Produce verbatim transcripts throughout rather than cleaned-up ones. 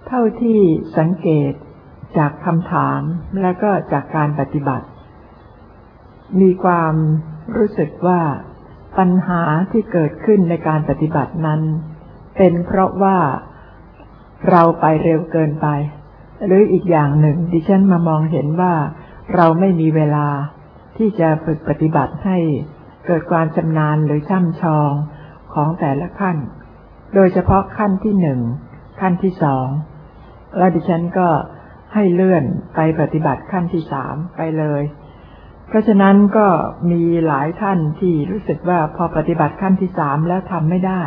เท่าที่สังเกตจากคำถามและก็จากการปฏิบัติมีความรู้สึกว่าปัญหาที่เกิดขึ้นในการปฏิบัตินั้นเป็นเพราะว่าเราไปเร็วเกินไปหรืออีกอย่างหนึ่งดิฉันมามองเห็นว่าเราไม่มีเวลาที่จะฝึกปฏิบัติให้เกิดความชำนาญหรือช่ำชองของแต่ละขั้นโดยเฉพาะขั้นที่หนึ่งขั้นที่สองแล้วดิฉันก็ให้เลื่อนไปปฏิบัติขั้นที่สามไปเลยเพราะฉะนั้นก็มีหลายท่านที่รู้สึกว่าพอปฏิบัติขั้นที่สามแล้วทำไม่ได้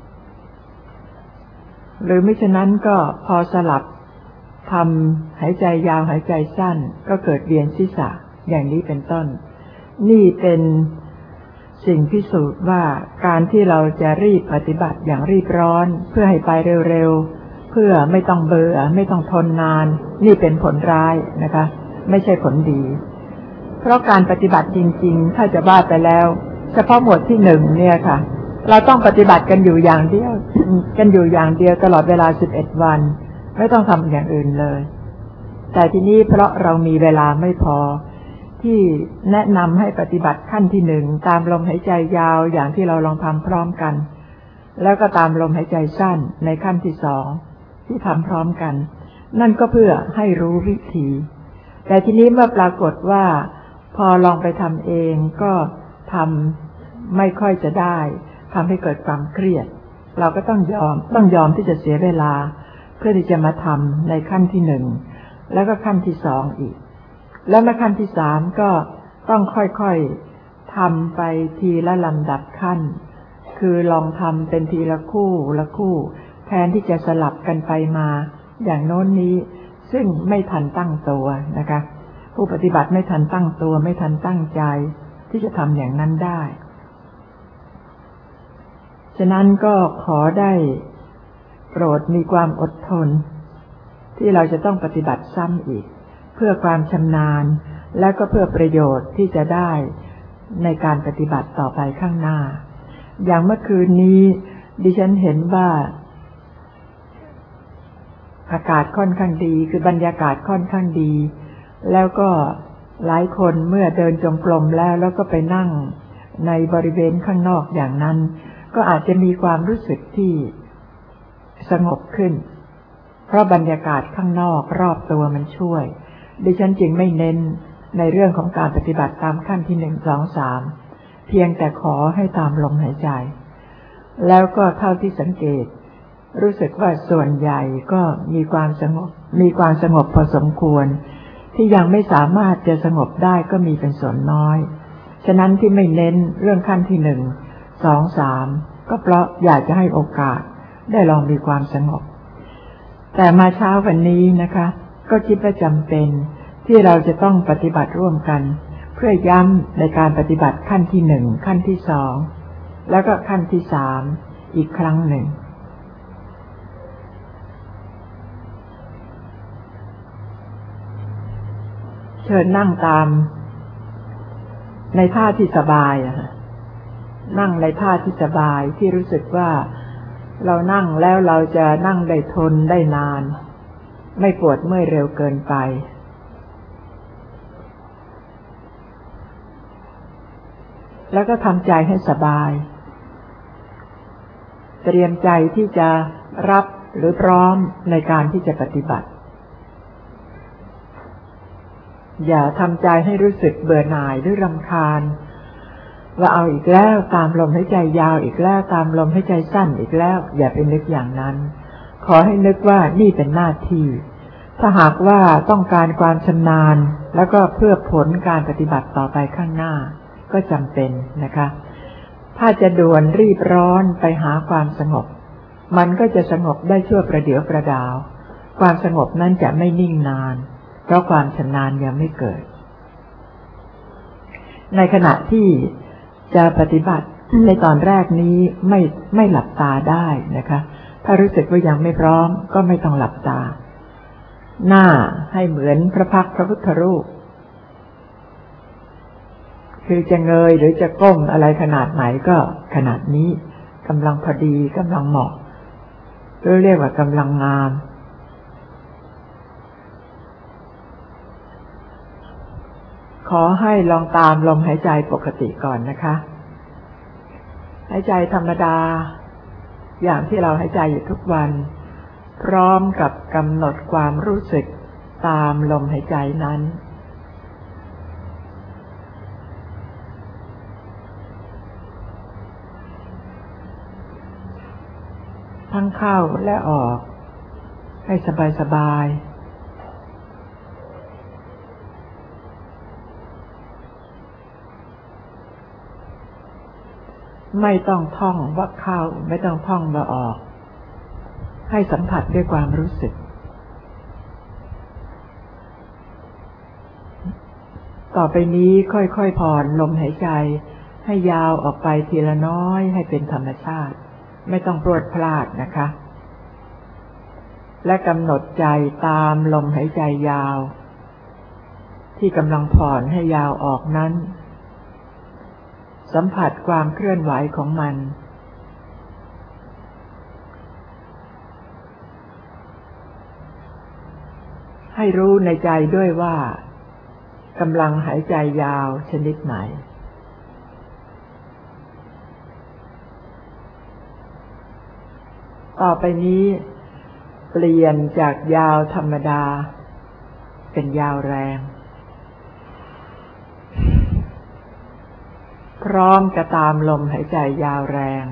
หรือไม่ฉะนั้นก็พอสลับทำหายใจยาวหายใจสั้นก็เกิดเวียนศีรษะอย่างนี้เป็นต้นนี่เป็นสิ่งพิสูจน์ว่าการที่เราจะรีบปฏิบัติอย่างรีบร้อนเพื่อให้ไปเร็วๆเพื่อไม่ต้องเบื่อไม่ต้องทนนานนี่เป็นผลร้ายนะคะไม่ใช่ผลดีเพราะการปฏิบัติจริงๆถ้าจะว่าไปแล้วเฉพาะหมวดที่หนึ่งเนี่ยค่ะเราต้องปฏิบัติกันอยู่อย่างเดียว กันอยู่อย่างเดียวตลอดเวลาสิบเอ็ดวันไม่ต้องทำอย่างอื่นเลยแต่ทีนี้เพราะเรามีเวลาไม่พอที่แนะนำให้ปฏิบัติขั้นที่หนึ่งตามลมหายใจยาวอย่างที่เราลองทำพร้อมกันแล้วก็ตามลมหายใจสั้นในขั้นที่สองที่ทำพร้อมกันนั่นก็เพื่อให้รู้วิธีแต่ทีนี้เมื่อปรากฏว่าพอลองไปทำเองก็ทำไม่ค่อยจะได้ทำให้เกิดความเครียดเราก็ต้องยอมต้องยอมที่จะเสียเวลาเพื่อที่จะมาทำในขั้นที่หนึ่งแล้วก็ขั้นที่สองอีกแล้วมาขั้นที่สามก็ต้องค่อยๆทำไปทีละลำดับขั้นคือลองทำเป็นทีละคู่ละคู่แทนที่จะสลับกันไปมาอย่างโน้นนี้ซึ่งไม่ทันตั้งตัวนะคะผู้ปฏิบัติไม่ทันตั้งตัวไม่ทันตั้งใจที่จะทำอย่างนั้นได้ฉะนั้นก็ขอได้โปรดมีความอดทนที่เราจะต้องปฏิบัติซ้ำอีกเพื่อความชำนาญและก็เพื่อประโยชน์ที่จะได้ในการปฏิบัติต่อไปข้างหน้าอย่างเมื่อคืนนี้ดิฉันเห็นว่าอากาศค่อนข้างดีคือบรรยากาศค่อนข้างดีแล้วก็หลายคนเมื่อเดินจงกรมแล้วแล้วก็ไปนั่งในบริเวณข้างนอกอย่างนั้นก็อาจจะมีความรู้สึกที่สงบขึ้นเพราะบรรยากาศข้างนอกรอบตัวมันช่วยดิฉันจึงไม่เน้นในเรื่องของการปฏิบัติตามขั้นที่หนึ่งสองสามเพียงแต่ขอให้ตามลมหายใจแล้วก็เท่าที่สังเกตรู้สึกว่าส่วนใหญ่ก็มีความสงบมีความสงบพอสมควรที่ยังไม่สามารถจะสงบได้ก็มีเป็นส่วนน้อยฉะนั้นที่ไม่เน้นเรื่องขั้นที่หนึ่งสองสามก็เพราะอยากจะให้โอกาสได้ลองมีความสงบแต่มาเช้าวันนี้นะคะก็คิดว่าจำเป็นที่เราจะต้องปฏิบัติร่วมกันเพื่อย้ำในการปฏิบัติขั้นที่หนึ่งขั้นที่สองแล้วก็ขั้นที่สามอีกครั้งหนึ่งเชิญนั่งตามในท่าที่สบายอะนั่งในท่าที่สบายที่รู้สึกว่าเรานั่งแล้วเราจะนั่งได้ทนได้นานไม่ปวดเมื่อยเร็วเกินไปแล้วก็ทำใจให้สบายเตรียมใจที่จะรับหรือพร้อมในการที่จะปฏิบัติอย่าทำใจให้รู้สึกเบื่อหน่ายหรือรำคาญว่าเอาอีกแล้วตามลมหายใจยาวอีกแล้วตามลมหายใจสั้นอีกแล้วอย่าไปนึกอย่างนั้นขอให้นึกว่านี่เป็นหน้าที่ถ้าหากว่าต้องการความชำนาญแล้วก็เพื่อผลการปฏิบัติต่อไปข้างหน้าก็จำเป็นนะคะถ้าจะด่วนรีบร้อนไปหาความสงบมันก็จะสงบได้ชั่วประเดี๋ยวประดาวความสงบนั้นจะไม่นิ่งนานเพราะความชำนาญยังไม่เกิดในขณะที่จะปฏิบัติในตอนแรกนี้ไม่ไม่หลับตาได้นะคะถ้ารู้สึกว่ายังไม่พร้อมก็ไม่ต้องหลับตาหน้าให้เหมือนพระพักตร์พระพุทธรูปคือจะเงยหรือจะก้มอะไรขนาดไหนก็ขนาดนี้กำลังพอดีกำลังเหมาะเรียกว่ากำลังงามอให้ลองตามลมหายใจปกติก่อนนะคะหายใจธรรมดาอย่างที่เราหายใจอยู่ทุกวันพร้อมกับกำหนดความรู้สึกตามลมหายใจนั้นทั้งเข้าและออกให้สบายๆไม่ต้องท่องว่าเข้าไม่ต้องท่องว่าออกให้สัมผัสด้วยความรู้สึกต่อไปนี้ค่อยๆผ่อนลมหายใจให้ยาวออกไปทีละน้อยให้เป็นธรรมชาติไม่ต้องพรวดพลาดนะคะและกำหนดใจตามลมหายใจยาวที่กำลังผ่อนให้ยาวออกนั้นสัมผัสความเคลื่อนไหวของมันให้รู้ในใจด้วยว่ากำลังหายใจยาวชนิดไหนต่อไปนี้เปลี่ยนจากยาวธรรมดาเป็นยาวแรงพร้อมจะตามลมหายใจยาวแรง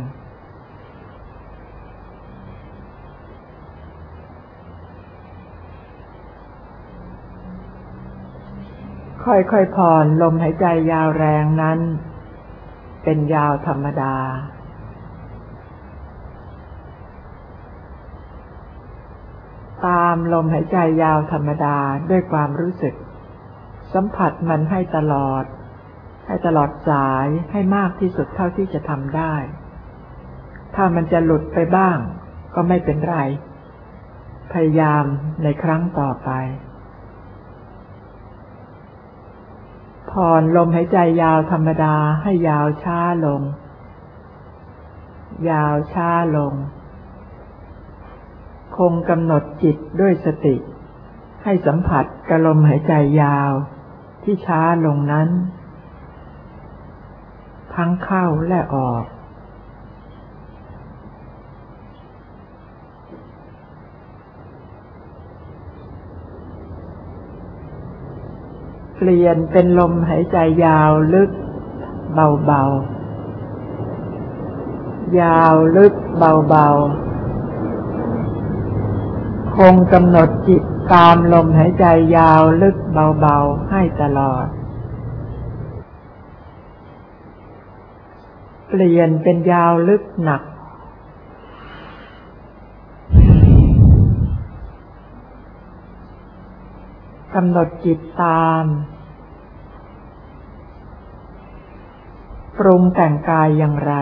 ค่อยๆผ่อนลมหายใจยาวแรงนั้นเป็นยาวธรรมดาตามลมหายใจยาวธรรมดาด้วยความรู้สึกสัมผัสมันให้ตลอดให้ตลอดสายให้มากที่สุดเท่าที่จะทำได้ถ้ามันจะหลุดไปบ้างก็ไม่เป็นไรพยายามในครั้งต่อไปผ่อนลมหายใจยาวธรรมดาให้ยาวช้าลงยาวช้าลงคงกำหนดจิตด้วยสติให้สัมผัสกับลมหายใจยาวที่ช้าลงนั้นทั้งเข้าและออกเปลี่ยนเป็นลมหายใจยาวลึกเบาๆยาวลึกเบาๆคงกำหนดจิตตามลมหายใจยาวลึกเบาๆให้ตลอดเปลี่ยนเป็นยาวลึกหนักกำหนดจิตตามปรุงแต่งกายอย่างไร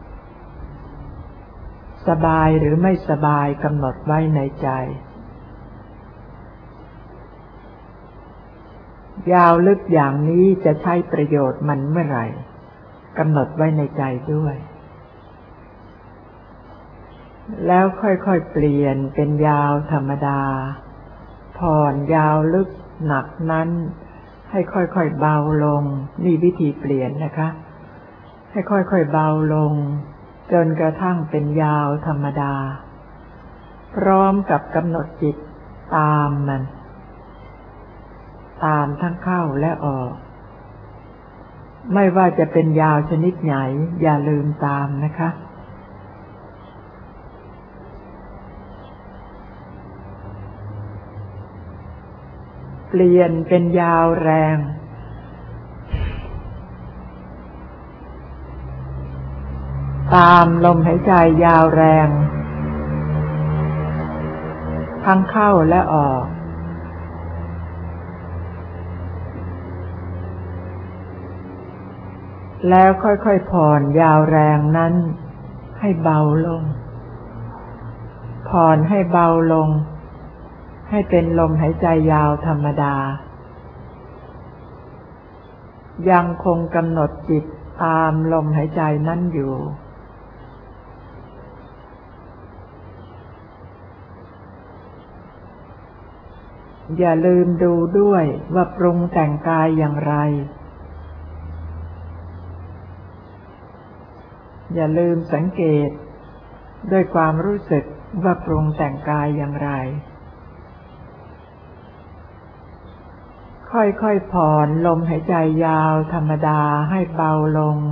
สบายหรือไม่สบายกำหนดไว้ในใจยาวลึกอย่างนี้จะใช้ประโยชน์มันเมื่อไหร่กำหนดไว้ในใจด้วยแล้วค่อยๆเปลี่ยนเป็นยาวธรรมดาผ่อนยาวลึกหนักนั้นให้ค่อยๆเบาลงนี่วิธีเปลี่ยนนะคะให้ค่อยๆเบาลงจนกระทั่งเป็นยาวธรรมดาพร้อมกับกำหนดจิตตามมันตามทั้งเข้าและออกไม่ว่าจะเป็นยาวชนิดไหนอย่าลืมตามนะคะเปลี่ยนเป็นยาวแรงตามลมหายใจยาวแรงทั้งเข้าและออกแล้วค่อยๆผ่อนยาวแรงนั้นให้เบาลงผ่อนให้เบาลงให้เป็นลมหายใจยาวธรรมดายังคงกำหนดจิตตามลมหายใจนั้นอยู่อย่าลืมดูด้วยว่าปรุงแต่งกายอย่างไรอย่าลืมสังเกตด้วยความรู้สึกว่าปรุงแต่งกายอย่างไรค่อยๆผ่อนลมหายใจยาวธรรมดาให้เบาลง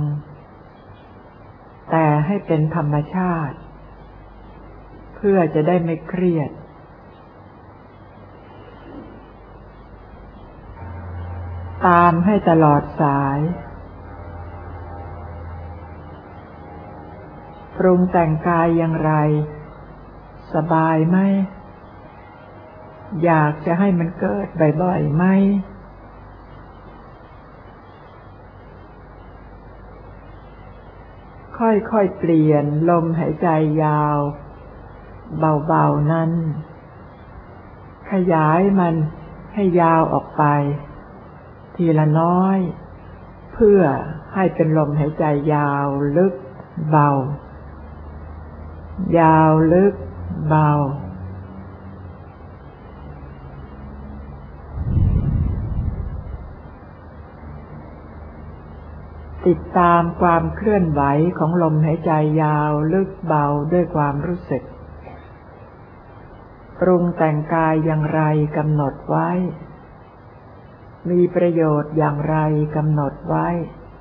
แต่ให้เป็นธรรมชาติเพื่อจะได้ไม่เครียดตามให้ตลอดสายปรุงแต่งกายอย่างไรสบายไหมอยากจะให้มันเกิดบ่อยๆไหมค่อยๆเปลี่ยนลมหายใจยาวเบาๆนั้นขยายมันให้ยาวออกไปทีละน้อยเพื่อให้เป็นลมหายใจยาวลึกเบายาวลึกเบาติดตามความเคลื่อนไหวของลมหายใจยาวลึกเบาด้วยความรู้สึกปรุงแต่งกายอย่างไรกำหนดไว้มีประโยชน์อย่างไรกำหนดไว้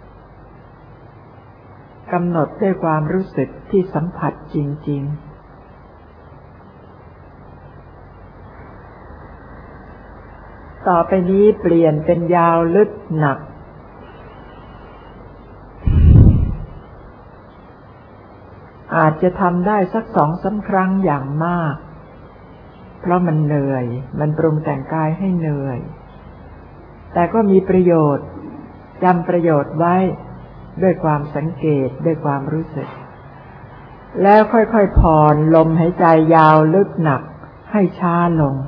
กำหนดด้วยความรู้สึกที่สัมผัสจริงๆต่อไปนี้เปลี่ยนเป็นยาวลึกหนักอาจจะทำได้สักสองสามครั้งอย่างมากเพราะมันเหนื่อยมันปรุงแต่งกายให้เหนื่อยแต่ก็มีประโยชน์จำประโยชน์ไว้ด้วยความสังเกตด้วยความรู้สึกแล้วค่อยๆผ่อนลมหายใจยาวลึกหนักให้ช้าลง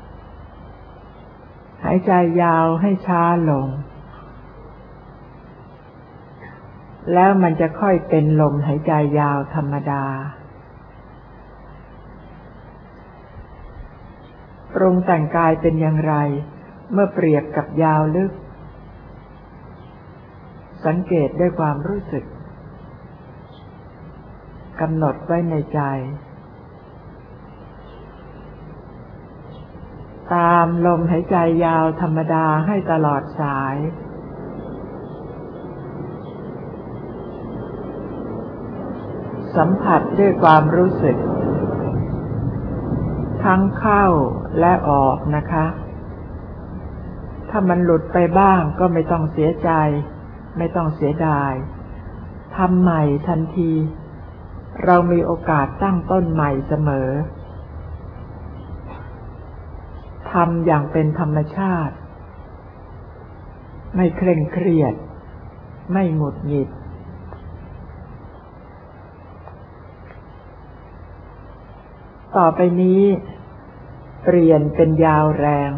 หายใจยาวให้ช้าลงแล้วมันจะค่อยเป็นลมหายใจยาวธรรมดาปรุงแต่งกายเป็นอย่างไรเมื่อเปรียบกับยาวลึกสังเกตด้วยความรู้สึกกำหนดไว้ในใจตามลมหายใจยาวธรรมดาให้ตลอดสายสัมผัสด้วยความรู้สึกทั้งเข้าและออกนะคะถ้ามันหลุดไปบ้างก็ไม่ต้องเสียใจไม่ต้องเสียดายทำใหม่ทันทีเรามีโอกาสตั้งต้นใหม่เสมอทำอย่างเป็นธรรมชาติไม่เคร่งเครียดไม่หงุดหงิดต่อไปนี้เปลี่ยนเป็นยาวแรง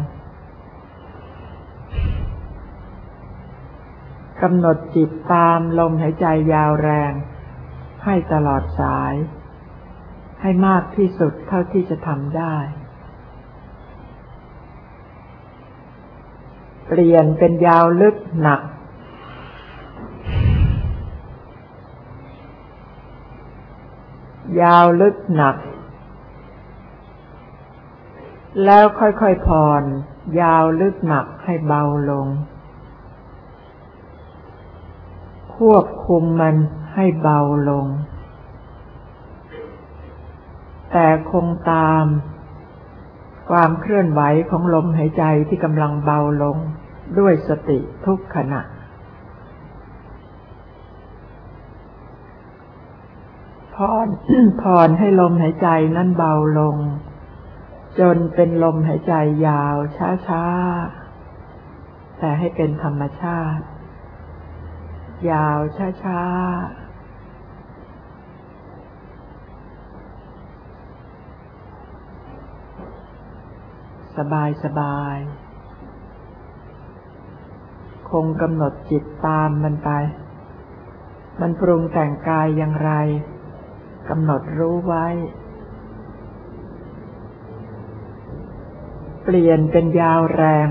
กำหนดจิตตามลมหายใจยาวแรงให้ตลอดสายให้มากที่สุดเท่าที่จะทำได้เปลี่ยนเป็นยาวลึกหนักยาวลึกหนักแล้วค่อยๆผ่อนยาวลึกหนักให้เบาลงควบคุมมันให้เบาลงแต่คงตามความเคลื่อนไหวของลมหายใจที่กำลังเบาลงด้วยสติทุกขณะผ่อนผ่อนให้ลมหายใจนั้นเบาลงจนเป็นลมหายใจยาวช้าๆแต่ให้เป็นธรรมชาติยาวช้าๆสบายๆคงกำหนดจิตตามมันไปมันปรุงแต่งกายอย่างไรกำหนดรู้ไว้เปลี่ยนเป็นยาวแรง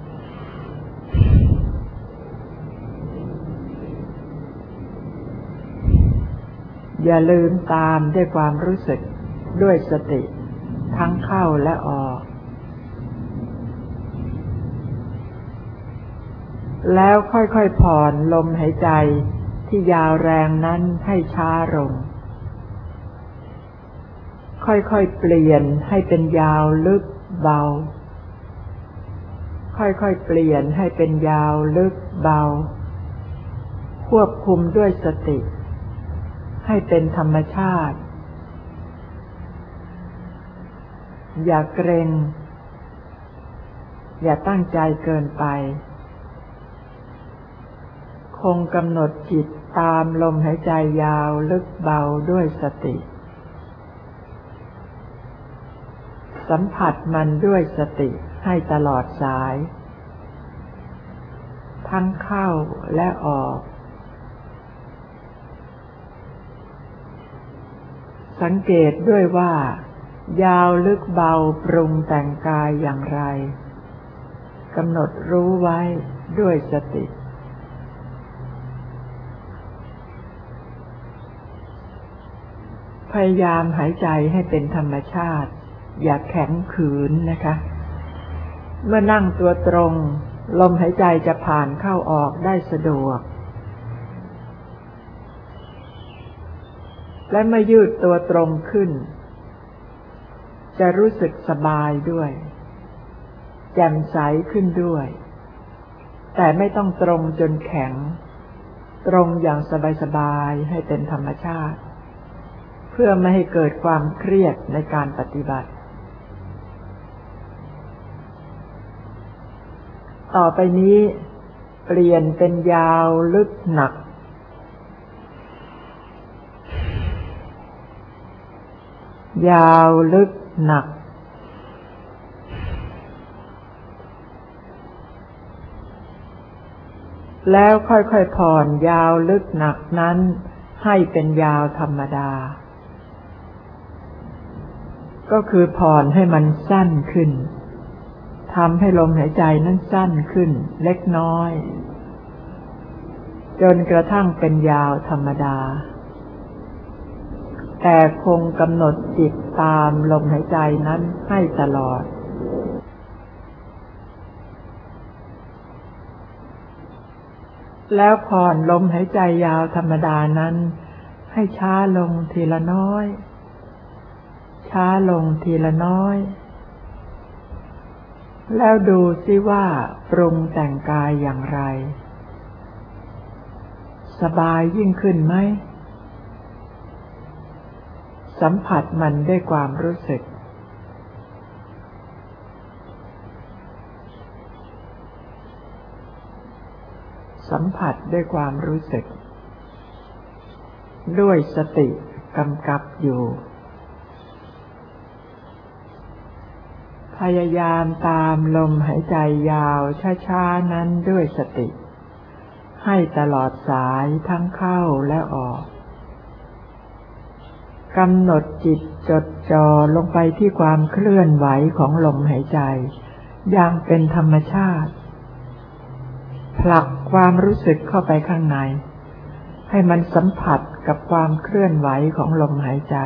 อย่าลืมตามด้วยความรู้สึกด้วยสติทั้งเข้าและออกแล้วค่อยๆผ่อนลมหายใจที่ยาวแรงนั้นให้ช้าลงค่อยๆเปลี่ยนให้เป็นยาวลึกเบาค่อยๆเปลี่ยนให้เป็นยาวลึกเบาควบคุมด้วยสติให้เป็นธรรมชาติอย่าเกรงอย่าตั้งใจเกินไปคงกำหนดจิตตามลมหายใจยาวลึกเบาด้วยสติสัมผัสมันด้วยสติให้ตลอดสายทั้งเข้าและออกสังเกตด้วยว่ายาวลึกเบาปรุงแต่งกายอย่างไรกำหนดรู้ไว้ด้วยสติพยายามหายใจให้เป็นธรรมชาติอย่าแข็งขืนนะคะเมื่อนั่งตัวตรงลมหายใจจะผ่านเข้าออกได้สะดวกและเมื่อยืดตัวตรงขึ้นจะรู้สึกสบายด้วยแจ่มใสขึ้นด้วยแต่ไม่ต้องตรงจนแข็งตรงอย่างสบายๆให้เป็นธรรมชาติเพื่อไม่ให้เกิดความเครียดในการปฏิบัติต่อไปนี้เปลี่ยนเป็นยาวลึกหนักยาวลึกหนักแล้วค่อยๆผ่อนยาวลึกหนักนั้นให้เป็นยาวธรรมดาก็คือผ่อนให้มันสั้นขึ้นทำให้ลมหายใจนั้นสั้นขึ้นเล็กน้อยจนกระทั่งเป็นยาวธรรมดาแต่คงกำหนดจิตตามลมหายใจนั้นให้ตลอดแล้วผ่อนลมหายใจยาวธรรมดานั้นให้ช้าลงทีละน้อยช้าลงทีละน้อยแล้วดูสิว่าปรุงแต่งกายอย่างไรสบายยิ่งขึ้นไหมสัมผัสมันด้วยความรู้สึกสัมผัสด้วยความรู้สึกด้วยสติกำกับอยู่พยายามตามลมหายใจยาวช้าๆนั้นด้วยสติให้ตลอดสายทั้งเข้าและออกกำหนดจิตจดจ่อลงไปที่ความเคลื่อนไหวของลมหายใจอย่างเป็นธรรมชาติผลักความรู้สึกเข้าไปข้างในให้มันสัมผัสกับความเคลื่อนไหวของลมหายใจ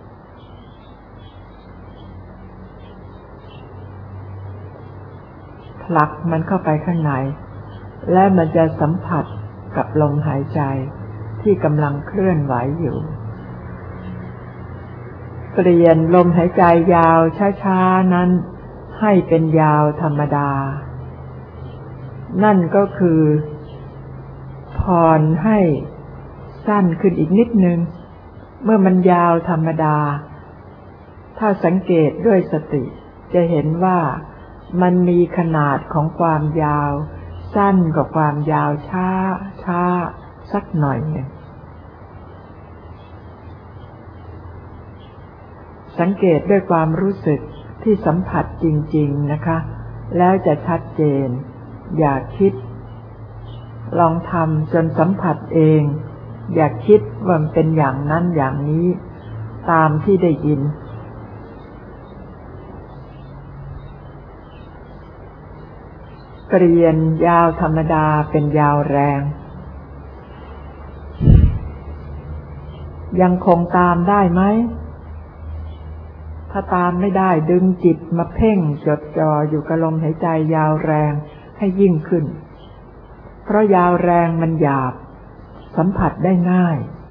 ผลักมันเข้าไปข้างในและมันจะสัมผัสกับลมหายใจที่กำลังเคลื่อนไหวอยู่เปลี่ยนลมหายใจยาวช้าๆนั้นให้เป็นยาวธรรมดานั่นก็คือผ่อนให้สั้นขึ้นอีกนิดนึงเมื่อมันยาวธรรมดาถ้าสังเกตด้วยสติจะเห็นว่ามันมีขนาดของความยาวสั้นกว่าความยาวช้าช้าสักหน่อยหนึ่งสังเกตด้วยความรู้สึกที่สัมผัสจริงๆนะคะแล้วจะชัดเจนอย่าคิดลองทำจนสัมผัสเองอย่าคิดว่ามันเป็นอย่างนั้นอย่างนี้ตามที่ได้ยินเปลี่ยนยาวธรรมดาเป็นยาวแรงยังคงตามได้ไหมถ้าตามไม่ได้ดึงจิตมาเพ่งจดจ่ออยู่กับลมหายใจยาวแรงให้ยิ่งขึ้นเพราะยาวแรงมันหยาบสัมผัสได้ง่าย